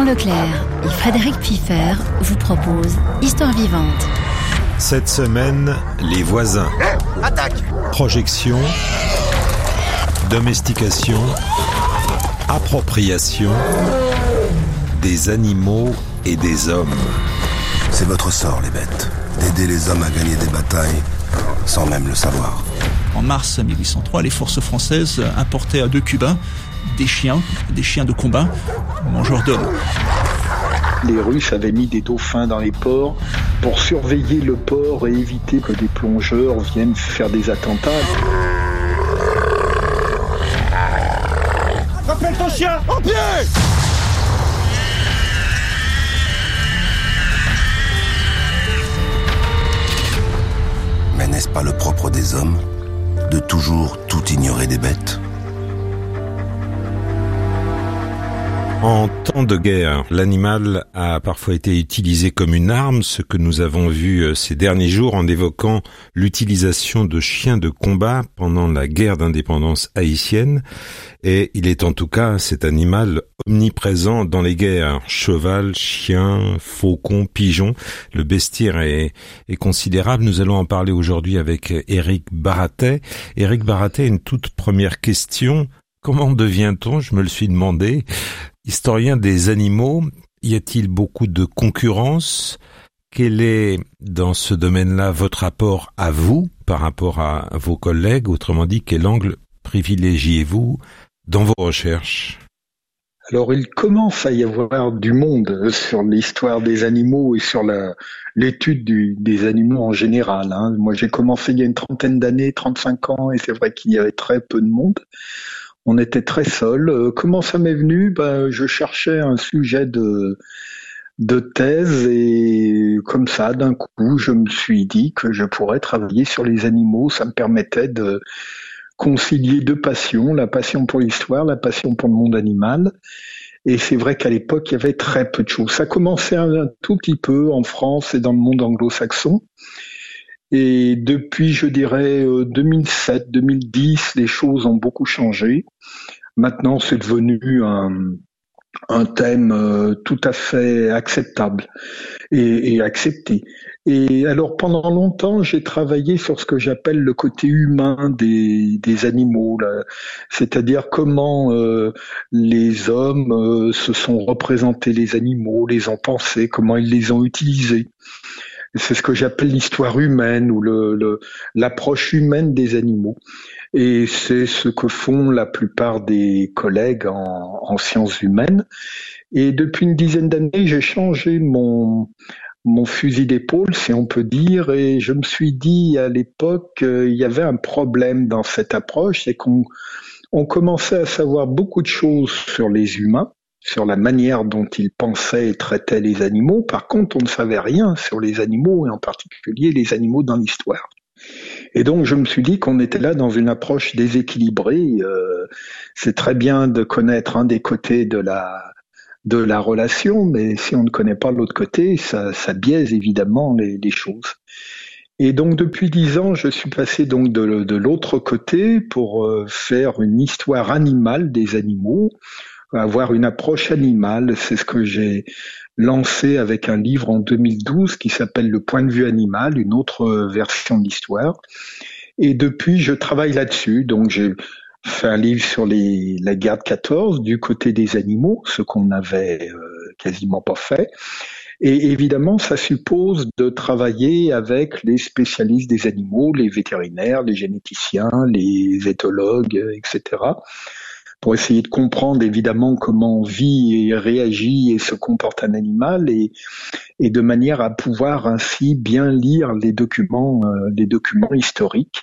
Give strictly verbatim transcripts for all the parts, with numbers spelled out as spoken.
Leclerc et Frédéric Piffer vous proposent Histoire vivante. Cette semaine, les voisins. Attaque! Projection, domestication, appropriation des animaux et des hommes. C'est votre sort, les bêtes, d'aider les hommes à gagner des batailles sans même le savoir. En mars mille huit cent trois, les forces françaises importaient à deux Cubains des chiens, des chiens de combat, mangeurs d'hommes. Les Russes avaient mis des dauphins dans les ports pour surveiller le port et éviter que des plongeurs viennent faire des attentats. Rappelle ton chien! En pied! Mais n'est-ce pas le propre des hommes de toujours tout ignorer des bêtes ? En temps de guerre, l'animal a parfois été utilisé comme une arme, ce que nous avons vu ces derniers jours en évoquant l'utilisation de chiens de combat pendant la guerre d'indépendance haïtienne. Et il est en tout cas cet animal omniprésent dans les guerres. Cheval, chien, faucon, pigeon, le bestiaire est, est considérable. Nous allons en parler aujourd'hui avec Éric Baratet. Éric Baratet, une toute première question. Comment devient-on, je me le suis demandé, historien des animaux? Y a-t-il beaucoup de concurrence? Quel est, dans ce domaine-là, votre rapport à vous par rapport à vos collègues? Autrement dit, quel angle privilégiez-vous dans vos recherches? Alors, il commence à y avoir du monde sur l'histoire des animaux et sur la, l'étude du, des animaux en général. Hein. Moi, j'ai commencé il y a une trentaine d'années, trente-cinq ans, et c'est vrai qu'il y avait très peu de monde. On était très seuls. Euh, comment ça m'est venu? Ben, je cherchais un sujet de, de thèse et comme ça, d'un coup, je me suis dit que je pourrais travailler sur les animaux. Ça me permettait de concilier deux passions, la passion pour l'histoire, la passion pour le monde animal. Et c'est vrai qu'à l'époque, il y avait très peu de choses. Ça commençait un tout petit peu en France et dans le monde anglo-saxon. Et depuis, je dirais, deux mille sept, deux mille dix, les choses ont beaucoup changé. Maintenant, c'est devenu un, un thème euh, tout à fait acceptable et, et accepté. Et alors, pendant longtemps, j'ai travaillé sur ce que j'appelle le côté humain des, des animaux, là. C'est-à-dire comment euh, les hommes euh, se sont représentés les animaux, les ont pensés, comment ils les ont utilisés. C'est ce que j'appelle l'histoire humaine ou le, le, l'approche humaine des animaux. Et c'est ce que font la plupart des collègues en, en sciences humaines. Et depuis une dizaine d'années, j'ai changé mon, mon fusil d'épaule, si on peut dire, et je me suis dit à l'époque, euh, il y avait un problème dans cette approche, c'est qu'on on commençait à savoir beaucoup de choses sur les humains, sur la manière dont ils pensaient et traitaient les animaux. Par contre, on ne savait rien sur les animaux, et en particulier les animaux dans l'histoire. Et donc, je me suis dit qu'on était là dans une approche déséquilibrée. Euh, c'est très bien de connaître un des côtés de la, de la relation, mais si on ne connaît pas l'autre côté, ça, ça biaise évidemment les, les choses. Et donc, depuis dix ans, je suis passé donc de, de l'autre côté pour euh, faire une histoire animale des animaux, avoir une approche animale. C'est ce que j'ai lancé avec un livre en deux mille douze qui s'appelle Le point de vue animal, une autre version de l'histoire. Et depuis, je travaille là-dessus. Donc, j'ai fait un livre sur les, la guerre de quatorze, du côté des animaux, ce qu'on n'avait euh, quasiment pas fait. Et évidemment, ça suppose de travailler avec les spécialistes des animaux, les vétérinaires, les généticiens, les éthologues, et cetera, pour essayer de comprendre évidemment comment vit et réagit et se comporte un animal, et, et de manière à pouvoir ainsi bien lire les documents, euh, les documents historiques.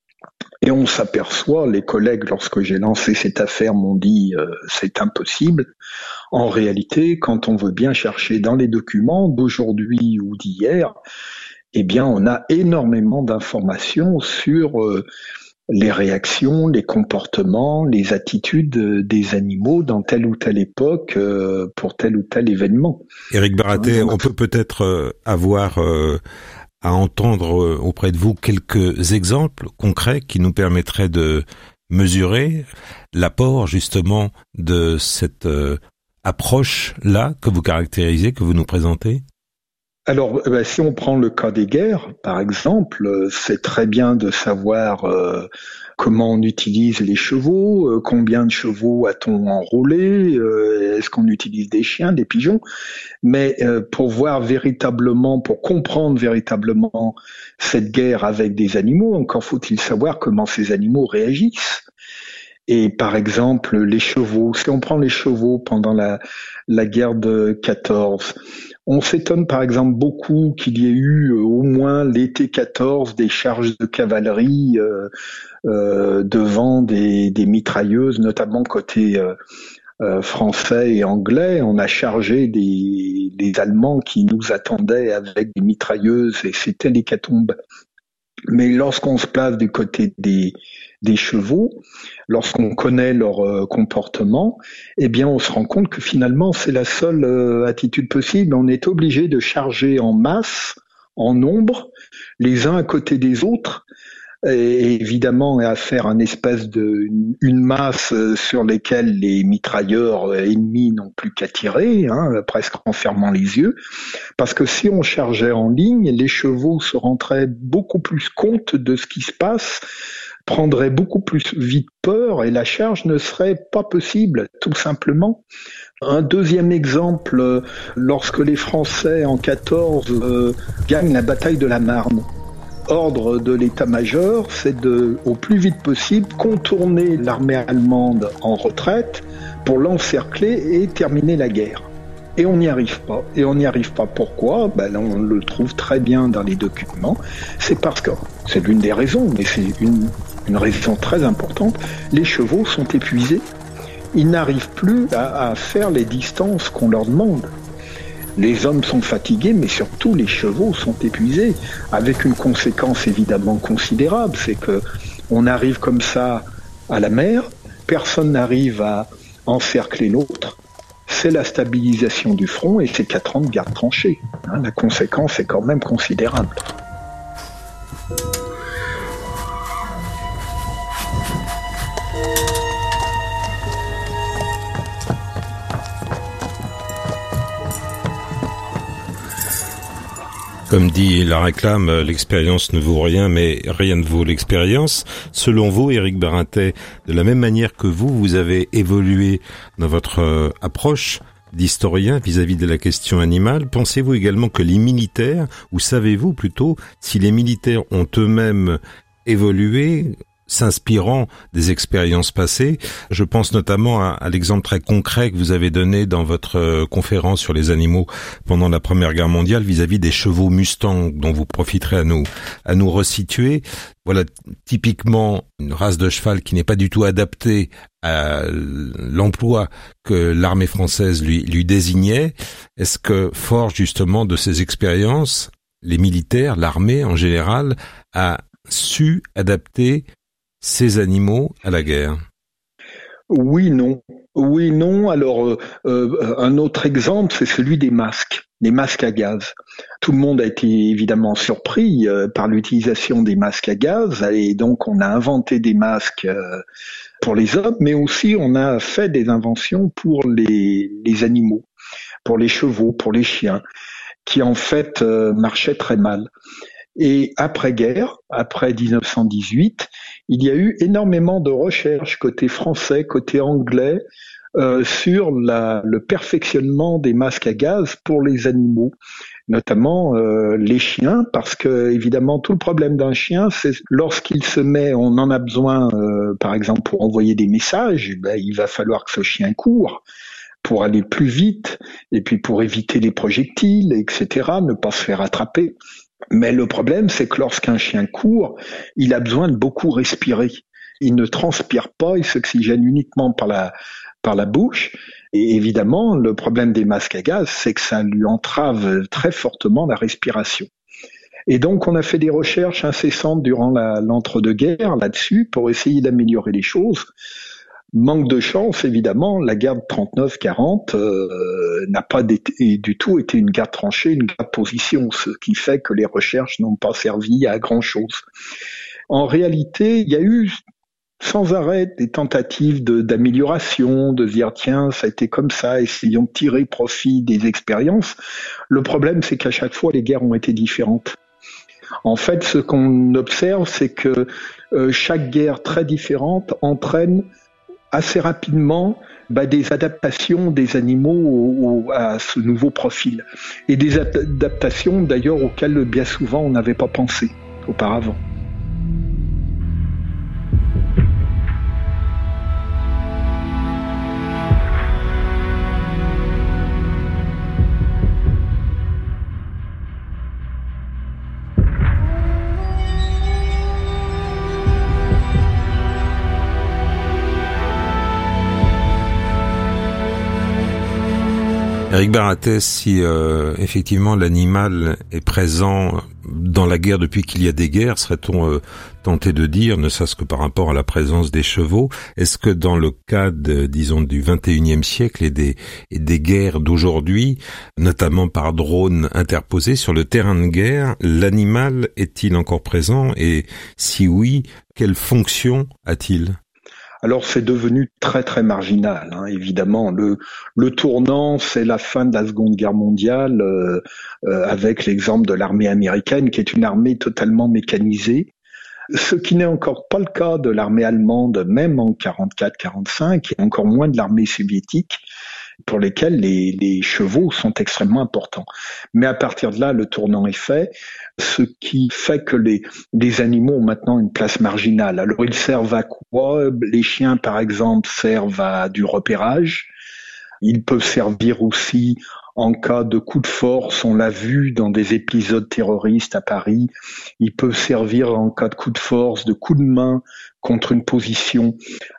Et on s'aperçoit, les collègues, lorsque j'ai lancé cette affaire, m'ont dit euh, c'est impossible. En réalité, quand on veut bien chercher dans les documents d'aujourd'hui ou d'hier, eh bien, on a énormément d'informations sur euh, les réactions, les comportements, les attitudes des animaux dans telle ou telle époque euh, pour tel ou tel événement. Éric Baratet, on peut peut-être euh, avoir euh, à entendre euh, auprès de vous quelques exemples concrets qui nous permettraient de mesurer l'apport justement de cette euh, approche-là que vous caractérisez, que vous nous présentez ? Alors, ben, si on prend le cas des guerres, par exemple, c'est très bien de savoir euh, comment on utilise les chevaux, euh, combien de chevaux a-t-on enrôlé, euh, est-ce qu'on utilise des chiens, des pigeons, mais euh, pour voir véritablement, pour comprendre véritablement cette guerre avec des animaux, encore faut-il savoir comment ces animaux réagissent. Et par exemple, les chevaux, si on prend les chevaux pendant la, la guerre de quatorze, on s'étonne par exemple beaucoup qu'il y ait eu euh, au moins l'été quatorze des charges de cavalerie euh, euh, devant des, des mitrailleuses, notamment côté euh, euh, français et anglais. On a chargé des, des Allemands qui nous attendaient avec des mitrailleuses et c'était l'hécatombe. Mais lorsqu'on se place du côté des, des chevaux, lorsqu'on connaît leur euh, comportement, eh bien, on se rend compte que finalement, c'est la seule euh, attitude possible. On est obligé de charger en masse, en nombre, les uns à côté des autres, et évidemment à faire un espèce de une masse sur lesquelles les mitrailleurs ennemis n'ont plus qu'à tirer, hein, presque en fermant les yeux, parce que si on chargeait en ligne, les chevaux se rendraient beaucoup plus compte de ce qui se passe, prendraient beaucoup plus vite peur et la charge ne serait pas possible, tout simplement. Un deuxième exemple, lorsque les Français en quatorze euh, gagnent la bataille de la Marne. Ordre de l'état-major, c'est de, au plus vite possible, contourner l'armée allemande en retraite pour l'encercler et terminer la guerre. Et on n'y arrive pas. Et on n'y arrive pas. Pourquoi ? Ben, on le trouve très bien dans les documents. C'est parce que, c'est l'une des raisons, mais c'est une, une raison très importante, les chevaux sont épuisés. Ils n'arrivent plus à, à faire les distances qu'on leur demande. Les hommes sont fatigués, mais surtout les chevaux sont épuisés, avec une conséquence évidemment considérable, c'est que on arrive comme ça à la mer, personne n'arrive à encercler l'autre, c'est la stabilisation du front et c'est quatre ans de garde tranchée. Hein, la conséquence est quand même considérable. Comme dit la réclame, l'expérience ne vaut rien, mais rien ne vaut l'expérience. Selon vous, Éric Barintet, de la même manière que vous, vous avez évolué dans votre euh, approche d'historien vis-à-vis de la question animale, pensez-vous également que les militaires, ou savez-vous plutôt, si les militaires ont eux-mêmes évolué, s'inspirant des expériences passées? Je pense notamment à, à l'exemple très concret que vous avez donné dans votre euh, conférence sur les animaux pendant la Première Guerre mondiale vis-à-vis des chevaux Mustang, dont vous profiterez à nous à nous resituer. Voilà typiquement une race de cheval qui n'est pas du tout adaptée à l'emploi que l'armée française lui, lui désignait. Est-ce que, fort justement de ces expériences, les militaires, l'armée en général, a su adapter ces animaux à la guerre? Oui, non. Oui, non. Alors, euh, euh, un autre exemple, c'est celui des masques, des masques à gaz. Tout le monde a été évidemment surpris euh, par l'utilisation des masques à gaz, et donc on a inventé des masques euh, pour les hommes, mais aussi on a fait des inventions pour les, les animaux, pour les chevaux, pour les chiens, qui en fait euh, marchaient très mal. Et après-guerre, après dix-neuf cent dix-huit, il y a eu énormément de recherches côté français, côté anglais, euh, sur la, le perfectionnement des masques à gaz pour les animaux, notamment euh, les chiens, parce que évidemment tout le problème d'un chien, c'est lorsqu'il se met, on en a besoin, euh, par exemple pour envoyer des messages, ben, il va falloir que ce chien court pour aller plus vite, et puis pour éviter les projectiles, et cetera, ne pas se faire attraper. Mais le problème, c'est que lorsqu'un chien court, il a besoin de beaucoup respirer. Il ne transpire pas, il s'oxygène uniquement par la, par la bouche. Et évidemment, le problème des masques à gaz, c'est que ça lui entrave très fortement la respiration. Et donc, on a fait des recherches incessantes durant la, l'entre-deux-guerres là-dessus pour essayer d'améliorer les choses. Manque de chance, évidemment, la guerre de trente-neuf quarante euh, n'a pas été, du tout été une guerre tranchée, une guerre de position, ce qui fait que les recherches n'ont pas servi à grand-chose. En réalité, il y a eu sans arrêt des tentatives de, d'amélioration, de dire tiens, ça a été comme ça, essayons de tirer profit des expériences. Le problème, c'est qu'à chaque fois, les guerres ont été différentes. En fait, ce qu'on observe, c'est que euh, chaque guerre très différente entraîne assez rapidement bah, des adaptations des animaux au, au, à ce nouveau profil. Et des adaptations, d'ailleurs, auxquelles bien souvent on n'avait pas pensé auparavant. Éric Barattès, si euh, effectivement l'animal est présent dans la guerre depuis qu'il y a des guerres, serait-on euh, tenté de dire, ne serait-ce que par rapport à la présence des chevaux, est-ce que dans le cas, de, disons, du vingt et unième siècle et des, et des guerres d'aujourd'hui, notamment par drones interposés sur le terrain de guerre, l'animal est-il encore présent et si oui, quelle fonction a-t-il ? Alors c'est devenu très très marginal, hein, évidemment. Le, le tournant, c'est la fin de la Seconde Guerre mondiale, euh, euh, avec l'exemple de l'armée américaine, qui est une armée totalement mécanisée. Ce qui n'est encore pas le cas de l'armée allemande, même en quarante-quatre quarante-cinq, et encore moins de l'armée soviétique, pour lesquels les, les chevaux sont extrêmement importants. Mais à partir de là, le tournant est fait, ce qui fait que les, les animaux ont maintenant une place marginale. Alors ils servent à quoi ? Les chiens, par exemple, servent à du repérage. Ils peuvent servir aussi en cas de coup de force, on l'a vu dans des épisodes terroristes à Paris. Ils peuvent servir en cas de coup de force, de coup de main contre une position,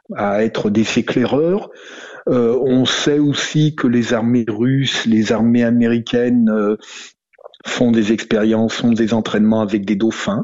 à être des éclaireurs. Euh, on sait aussi que les armées russes, les armées américaines euh, font des expériences, font des entraînements avec des dauphins.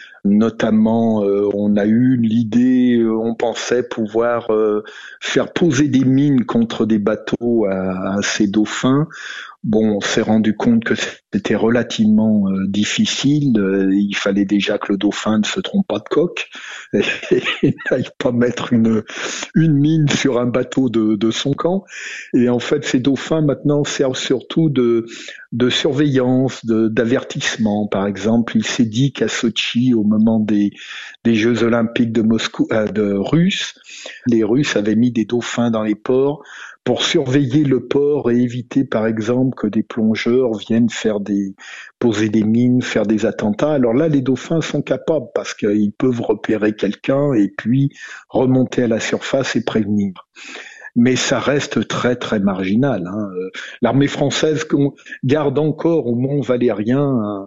Notamment, euh, on a eu l'idée, euh, on pensait pouvoir euh, faire poser des mines contre des bateaux à, à ces dauphins. Bon, on s'est rendu compte que c'était relativement euh, difficile. Euh, il fallait déjà que le dauphin ne se trompe pas de coque et, et n'aille pas mettre une une mine sur un bateau de, de son camp. Et en fait, ces dauphins maintenant servent surtout de de surveillance, de, d'avertissement. Par exemple, il s'est dit qu'à Sotchi, au moment des des Jeux Olympiques de Moscou, euh, de Russes, les Russes avaient mis des dauphins dans les ports pour surveiller le port et éviter, par exemple, que des plongeurs viennent faire des, poser des mines, faire des attentats. Alors là, les dauphins sont capables parce qu'ils peuvent repérer quelqu'un et puis remonter à la surface et prévenir. Mais ça reste très, très marginal, hein. L'armée française garde encore au Mont Valérien un,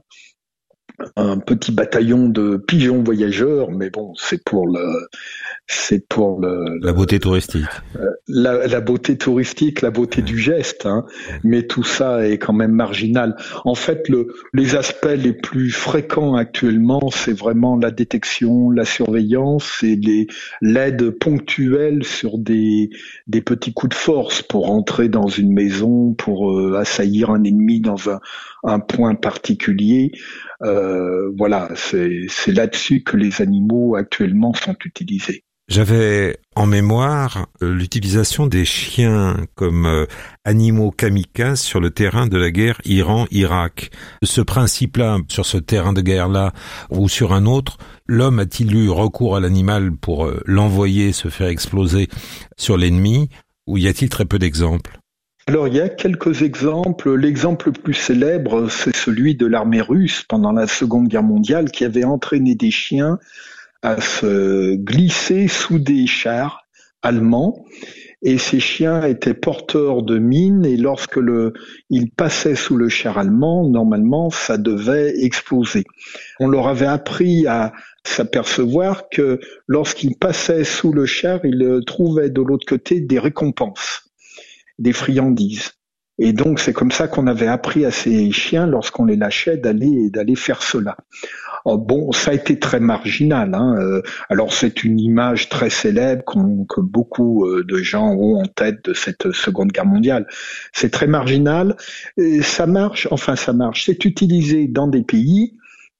un petit bataillon de pigeons voyageurs, mais bon, c'est pour le, c'est pour le, la beauté touristique. La, la beauté touristique, la beauté du geste, hein. Mais tout ça est quand même marginal. En fait, le, les aspects les plus fréquents actuellement, c'est vraiment la détection, la surveillance et les, l'aide ponctuelle sur des, des petits coups de force pour entrer dans une maison, pour euh, assaillir un ennemi dans un, un point particulier. Euh, voilà, c'est, c'est là-dessus que les animaux actuellement sont utilisés. J'avais en mémoire euh, l'utilisation des chiens comme euh, animaux kamikazes sur le terrain de la guerre Iran-Irak. Ce principe-là, sur ce terrain de guerre-là ou sur un autre, l'homme a-t-il eu recours à l'animal pour euh, l'envoyer se faire exploser sur l'ennemi ou y a-t-il très peu d'exemples ? Alors, il y a quelques exemples. L'exemple le plus célèbre, c'est celui de l'armée russe pendant la Seconde Guerre mondiale qui avait entraîné des chiens à se glisser sous des chars allemands. Et ces chiens étaient porteurs de mines et lorsque le, ils passaient sous le char allemand, normalement, ça devait exploser. On leur avait appris à s'apercevoir que lorsqu'ils passaient sous le char, ils trouvaient de l'autre côté des récompenses, des friandises. Et donc, c'est comme ça qu'on avait appris à ces chiens, lorsqu'on les lâchait, d'aller, d'aller faire cela. Oh, bon, ça a été très marginal, hein. Euh, alors, c'est une image très célèbre qu'on, que beaucoup de gens ont en tête de cette Seconde Guerre mondiale. C'est très marginal. Et ça marche, enfin, ça marche. C'est utilisé dans des pays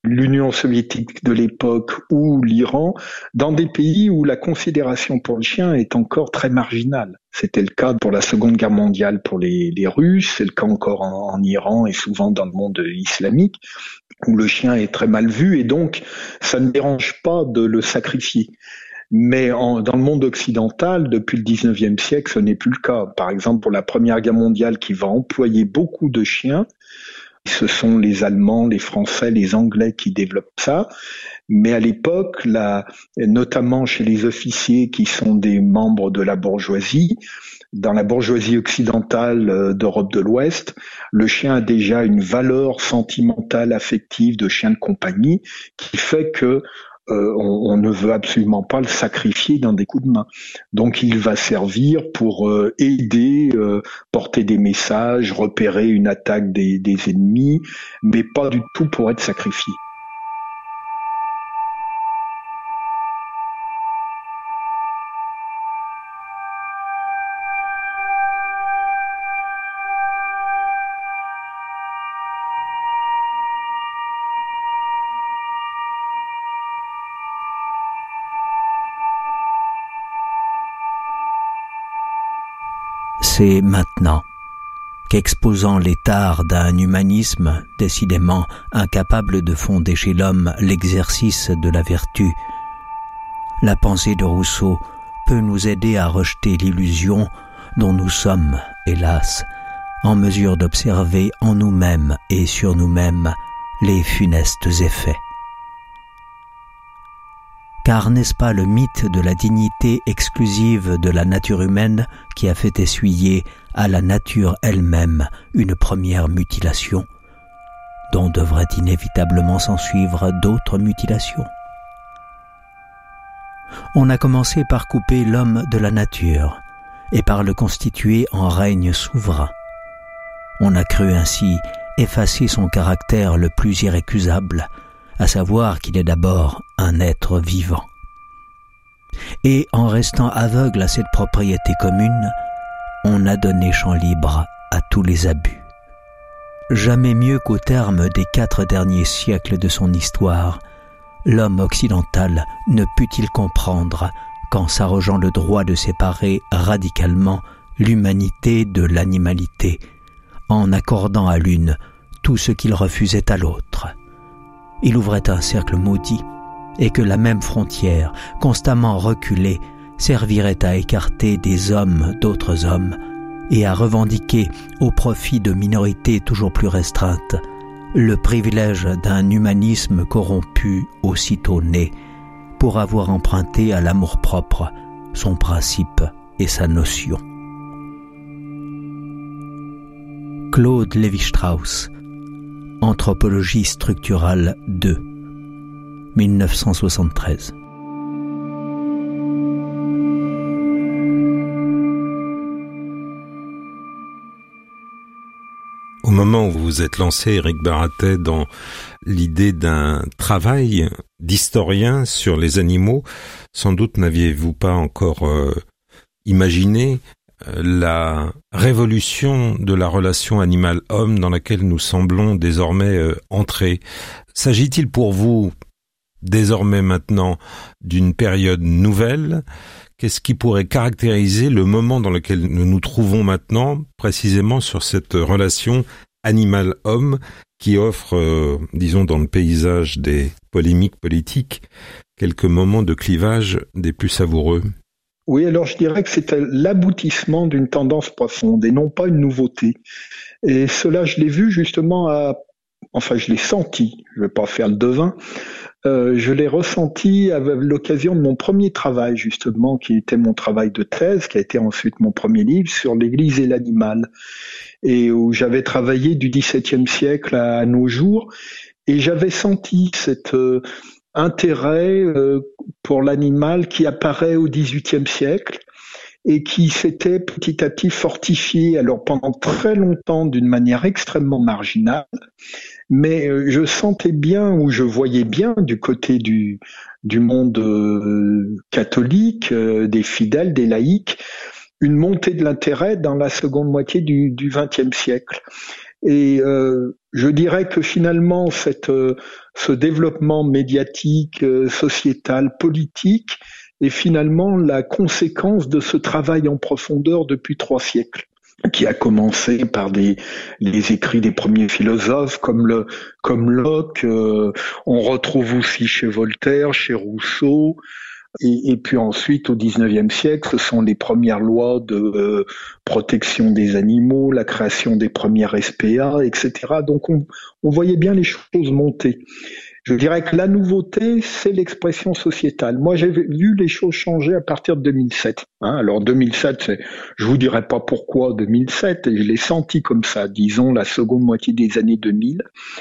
l'Union soviétique de l'époque ou l'Iran, dans des pays où la considération pour le chien est encore très marginale. C'était le cas pour la Seconde Guerre mondiale pour les, les Russes, c'est le cas encore en, en Iran et souvent dans le monde islamique, où le chien est très mal vu et donc ça ne dérange pas de le sacrifier. Mais en, dans le monde occidental, depuis le dix-neuvième siècle, ce n'est plus le cas. Par exemple, pour la Première Guerre mondiale qui va employer beaucoup de chiens, ce sont les Allemands, les Français, les Anglais qui développent ça. Mais à l'époque, là, notamment chez les officiers qui sont des membres de la bourgeoisie, dans la bourgeoisie occidentale d'Europe de l'Ouest, le chien a déjà une valeur sentimentale, affective de chien de compagnie qui fait que Euh, on, on ne veut absolument pas le sacrifier dans des coups de main. Donc il va servir pour euh, aider, euh, porter des messages, repérer une attaque des, des ennemis, mais pas du tout pour être sacrifié. C'est maintenant qu'exposant les tares d'un humanisme décidément incapable de fonder chez l'homme l'exercice de la vertu, la pensée de Rousseau peut nous aider à rejeter l'illusion dont nous sommes, hélas, en mesure d'observer en nous-mêmes et sur nous-mêmes les funestes effets. Car n'est-ce pas le mythe de la dignité exclusive de la nature humaine qui a fait essuyer à la nature elle-même une première mutilation, dont devraient inévitablement s'ensuivre d'autres mutilations? On a commencé par couper l'homme de la nature et par le constituer en règne souverain. On a cru ainsi effacer son caractère le plus irrécusable, à savoir qu'il est d'abord un être vivant. Et en restant aveugle à cette propriété commune, on a donné champ libre à tous les abus. Jamais mieux qu'au terme des quatre derniers siècles de son histoire, l'homme occidental ne put-il comprendre qu'en s'arrogeant le droit de séparer radicalement l'humanité de l'animalité, en accordant à l'une tout ce qu'il refusait à l'autre, il ouvrait un cercle maudit, et que la même frontière, constamment reculée, servirait à écarter des hommes d'autres hommes et à revendiquer, au profit de minorités toujours plus restreintes, le privilège d'un humanisme corrompu aussitôt né, pour avoir emprunté à l'amour-propre son principe et sa notion. Claude Lévi-Strauss, Anthropologie structurale deux, dix-neuf cent soixante-treize. Au moment où vous vous êtes lancé, Éric Baratet, dans l'idée d'un travail d'historien sur les animaux, sans doute n'aviez-vous pas encore euh, imaginé euh, la révolution de la relation animal-homme dans laquelle nous semblons désormais euh, entrer. S'agit-il pour vous, désormais maintenant, d'une période nouvelle ? Qu'est-ce qui pourrait caractériser le moment dans lequel nous nous trouvons maintenant, précisément sur cette relation animal-homme qui offre, euh, disons, dans le paysage des polémiques politiques, quelques moments de clivage des plus savoureux? Oui, alors je dirais que c'est l'aboutissement d'une tendance profonde et non pas une nouveauté. Et cela, je l'ai vu justement à... Enfin, je l'ai senti, je ne vais pas faire le devin, Euh, je l'ai ressenti à l'occasion de mon premier travail, justement, qui était mon travail de thèse, qui a été ensuite mon premier livre, sur l'Église et l'animal, et où j'avais travaillé du dix-septième siècle à, à nos jours, et j'avais senti cet euh, intérêt euh, pour l'animal qui apparaît au dix-huitième siècle, et qui s'était petit à petit fortifié, alors pendant très longtemps d'une manière extrêmement marginale, mais je sentais bien, ou je voyais bien du côté du, du monde euh, catholique, euh, des fidèles, des laïcs, une montée de l'intérêt dans la seconde moitié du, du vingtième siècle. Et euh, je dirais que finalement, cette, euh, ce développement médiatique, euh, sociétal, politique est finalement la conséquence de ce travail en profondeur depuis trois siècles, qui a commencé par des, les écrits des premiers philosophes comme, le, comme Locke, euh, on retrouve aussi chez Voltaire, chez Rousseau, et, et puis ensuite au dix-neuvième siècle, ce sont les premières lois de euh, protection des animaux, la création des premières S P A, et cetera. Donc on, on voyait bien les choses monter. Je dirais que la nouveauté, c'est l'expression sociétale. Moi, j'ai vu les choses changer à partir de deux mille sept. Hein, alors deux mille sept, c'est, je vous dirai pas pourquoi deux mille sept, et je l'ai senti comme ça, disons la seconde moitié des années deux mille,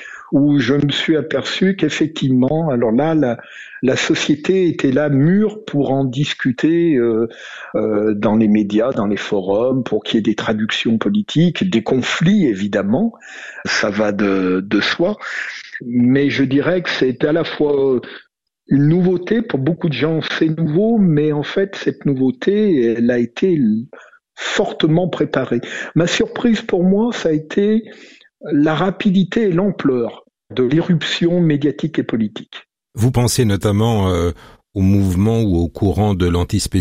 où je me suis aperçu qu'effectivement, alors là, la, la société était là mûre pour en discuter euh, euh, dans les médias, dans les forums, pour qu'il y ait des traductions politiques, des conflits évidemment, ça va de, de soi. Mais je dirais que c'est à la fois une nouveauté, pour beaucoup de gens c'est nouveau, mais en fait cette nouveauté, elle a été fortement préparée. Ma surprise pour moi, ça a été la rapidité et l'ampleur de l'irruption médiatique et politique. Vous pensez notamment euh, au mouvement ou au courant de l'antispécisme ?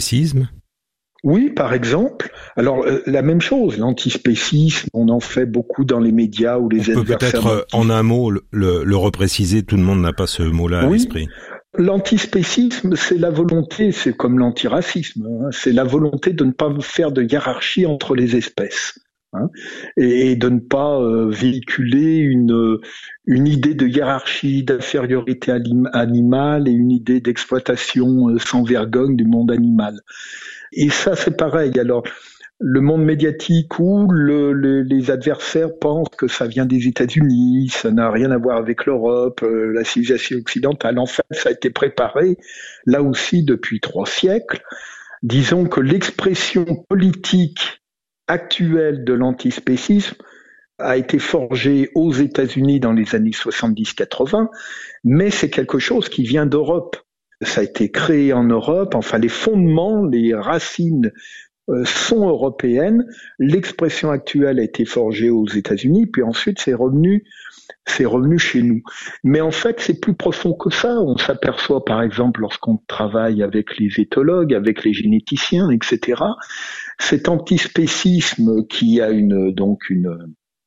Oui, par exemple. Alors, euh, la même chose, l'antispécisme, on en fait beaucoup dans les médias ou les on adversaires. On peut peut-être, euh, en un mot, le, le repréciser, tout le monde n'a pas ce mot-là à oui. l'esprit. L'antispécisme, c'est la volonté, c'est comme l'antiracisme, hein, c'est la volonté de ne pas faire de hiérarchie entre les espèces. Hein, et de ne pas euh, véhiculer une, une idée de hiérarchie, d'infériorité animale et une idée d'exploitation euh, sans vergogne du monde animal. Et ça, c'est pareil. Alors, le monde médiatique où le, le, les adversaires pensent que ça vient des États-Unis, ça n'a rien à voir avec l'Europe, euh, la civilisation occidentale. En fait, ça a été préparé, là aussi, depuis trois siècles. Disons que l'expression politique actuelle de l'antispécisme a été forgée aux États-Unis dans les années soixante-dix quatre-vingts, mais c'est quelque chose qui vient d'Europe. Ça a été créé en Europe, enfin les fondements, les racines euh, sont européennes. L'expression actuelle a été forgée aux États-Unis, puis ensuite c'est revenu, c'est revenu chez nous. Mais en fait, c'est plus profond que ça. On s'aperçoit, par exemple, lorsqu'on travaille avec les éthologues, avec les généticiens, et cetera, cet antispécisme qui a une donc une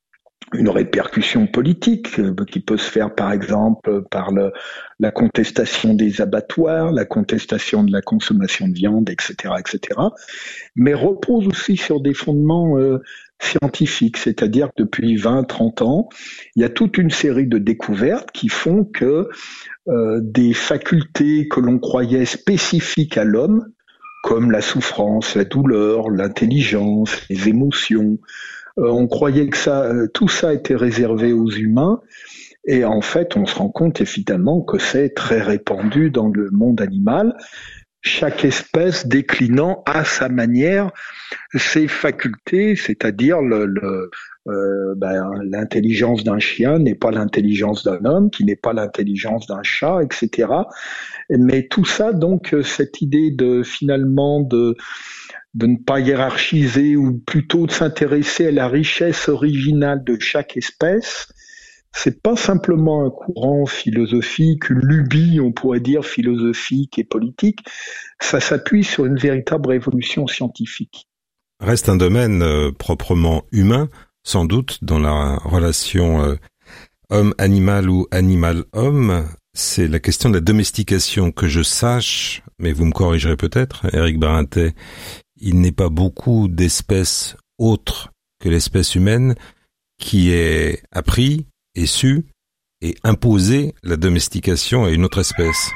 une répercussion politique euh, qui peut se faire par exemple par le, la contestation des abattoirs, la contestation de la consommation de viande, et cetera, et cetera, mais repose aussi sur des fondements euh, scientifiques, c'est-à-dire que depuis vingt à trente ans, il y a toute une série de découvertes qui font que euh, des facultés que l'on croyait spécifiques à l'homme, comme la souffrance, la douleur, l'intelligence, les émotions, Euh, on croyait que ça, euh, tout ça était réservé aux humains, et en fait, on se rend compte évidemment que c'est très répandu dans le monde animal, chaque espèce déclinant à sa manière ses facultés, c'est-à-dire le, le, euh, ben, l'intelligence d'un chien n'est pas l'intelligence d'un homme, qui n'est pas l'intelligence d'un chat, et cetera. Mais tout ça, donc, cette idée de finalement de de ne pas hiérarchiser ou plutôt de s'intéresser à la richesse originale de chaque espèce, c'est pas simplement un courant philosophique, une lubie, on pourrait dire, philosophique et politique, ça s'appuie sur une véritable révolution scientifique. Reste un domaine euh, proprement humain, sans doute, dans la relation euh, homme-animal ou animal-homme, c'est la question de la domestication. Que je sache, mais vous me corrigerez peut-être, Éric Barintet, il n'est pas beaucoup d'espèces autres que l'espèce humaine qui ait appris et su et imposé la domestication à une autre espèce.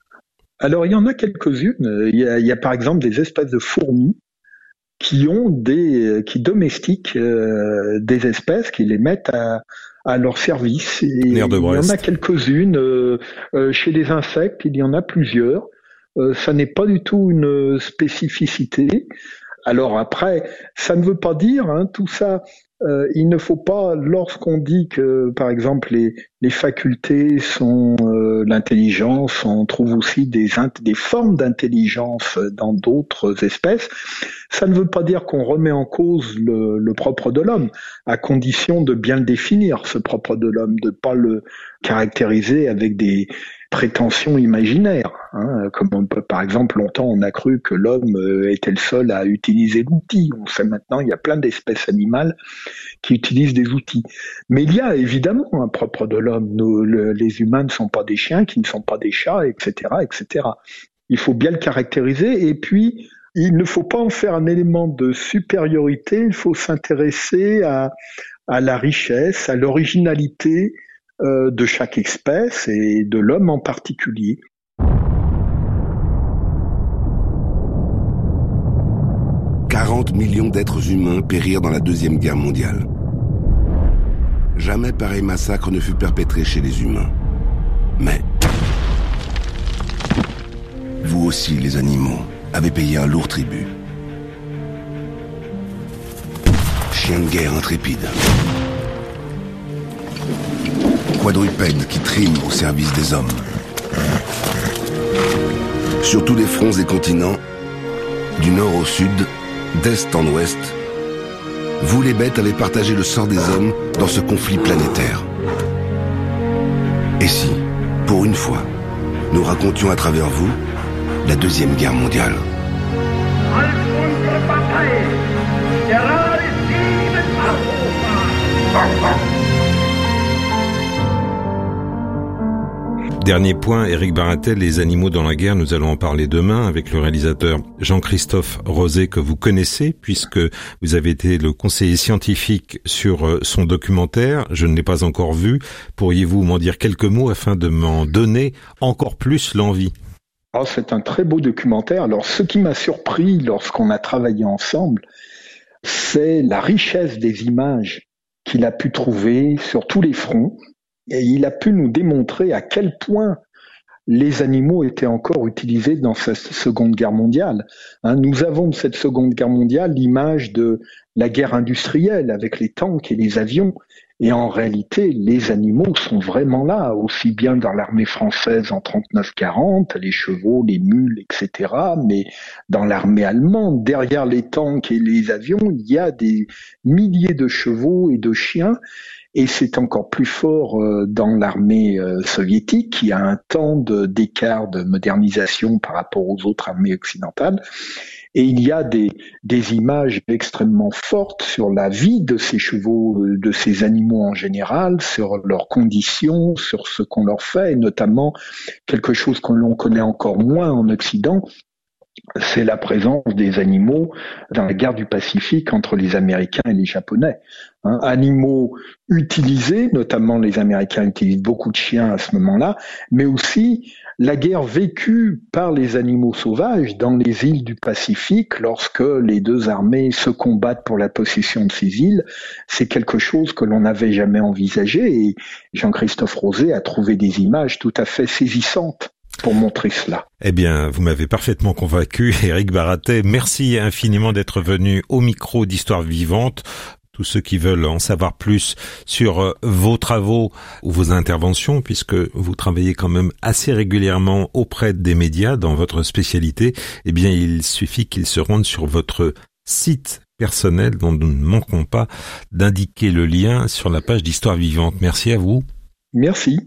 Alors il y en a quelques-unes. Il y a, il y a par exemple des espèces de fourmis qui ont des, qui domestiquent euh, des espèces, qui les mettent à, à leur service. Et il y en a quelques-unes. Euh, euh, chez les insectes, il y en a plusieurs. Euh, ça n'est pas du tout une spécificité. Alors après, ça ne veut pas dire, hein, tout ça, euh, il ne faut pas, lorsqu'on dit que, par exemple, les, les facultés sont euh, l'intelligence, on trouve aussi des, des formes d'intelligence dans d'autres espèces. Ça ne veut pas dire qu'on remet en cause le, le propre de l'homme, à condition de bien le définir, ce propre de l'homme, de ne pas le caractériser avec des prétentions imaginaires. Hein, comme on peut, par exemple, longtemps on a cru que l'homme était le seul à utiliser l'outil. On sait maintenant il y a plein d'espèces animales qui utilisent des outils. Mais il y a évidemment un propre de l'homme. Nous, le, les humains ne sont pas des chiens, qui ne sont pas des chats, et cetera, et cetera. Il faut bien le caractériser et puis il ne faut pas en faire un élément de supériorité. Il faut s'intéresser à, à la richesse, à l'originalité euh, de chaque espèce et de l'homme en particulier. quarante millions d'êtres humains périrent dans la Deuxième Guerre mondiale. Jamais pareil massacre ne fut perpétré chez les humains. Mais vous aussi, les animaux, avez payé un lourd tribut. Chiens de guerre intrépides. Quadrupèdes qui triment au service des hommes. Sur tous les fronts et continents, du nord au sud, d'est en ouest, vous les bêtes avez partagé le sort des hommes dans ce conflit planétaire. Et si, pour une fois, nous racontions à travers vous la Deuxième Guerre mondiale? Dernier point, Éric Baratel, les animaux dans la guerre, nous allons en parler demain avec le réalisateur Jean-Christophe Rosé que vous connaissez puisque vous avez été le conseiller scientifique sur son documentaire. Je ne l'ai pas encore vu. Pourriez-vous m'en dire quelques mots afin de m'en donner encore plus l'envie? Oh, c'est un très beau documentaire. Alors, ce qui m'a surpris lorsqu'on a travaillé ensemble, c'est la richesse des images qu'il a pu trouver sur tous les fronts. Et il a pu nous démontrer à quel point les animaux étaient encore utilisés dans cette Seconde Guerre mondiale. Hein, nous avons de cette Seconde Guerre mondiale l'image de la guerre industrielle avec les tanks et les avions. Et en réalité, les animaux sont vraiment là, aussi bien dans l'armée française en trente-neuf quarante, les chevaux, les mules, et cetera, mais dans l'armée allemande, derrière les tanks et les avions, il y a des milliers de chevaux et de chiens. Et c'est encore plus fort dans l'armée soviétique, qui a un temps de, d'écart de modernisation par rapport aux autres armées occidentales. Et il y a des, des images extrêmement fortes sur la vie de ces chevaux, de ces animaux en général, sur leurs conditions, sur ce qu'on leur fait, et notamment quelque chose que l'on connaît encore moins en Occident, c'est la présence des animaux dans la guerre du Pacifique entre les Américains et les Japonais. Hein, animaux utilisés, notamment les Américains utilisent beaucoup de chiens à ce moment-là, mais aussi la guerre vécue par les animaux sauvages dans les îles du Pacifique lorsque les deux armées se combattent pour la possession de ces îles. C'est quelque chose que l'on n'avait jamais envisagé et Jean-Christophe Rosé a trouvé des images tout à fait saisissantes pour montrer cela. Eh bien, vous m'avez parfaitement convaincu, Éric Baratet. Merci infiniment d'être venu au micro d'Histoire Vivante. Tous ceux qui veulent en savoir plus sur vos travaux ou vos interventions, puisque vous travaillez quand même assez régulièrement auprès des médias dans votre spécialité, eh bien, il suffit qu'ils se rendent sur votre site personnel, dont nous ne manquons pas d'indiquer le lien sur la page d'Histoire Vivante. Merci à vous. Merci.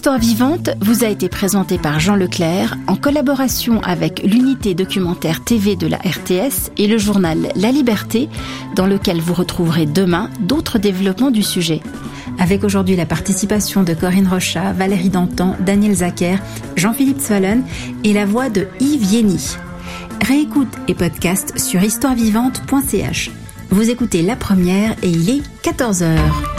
Histoire vivante vous a été présentée par Jean Leclerc en collaboration avec l'unité documentaire T V de la R T S et le journal La Liberté, dans lequel vous retrouverez demain d'autres développements du sujet. Avec aujourd'hui la participation de Corinne Rochat, Valérie Dantan, Daniel Zacher, Jean-Philippe Zwallen et la voix de Yves Yeni. Réécoute et podcast sur histoire vivante point c h. Vous écoutez La Première et il est quatorze heures.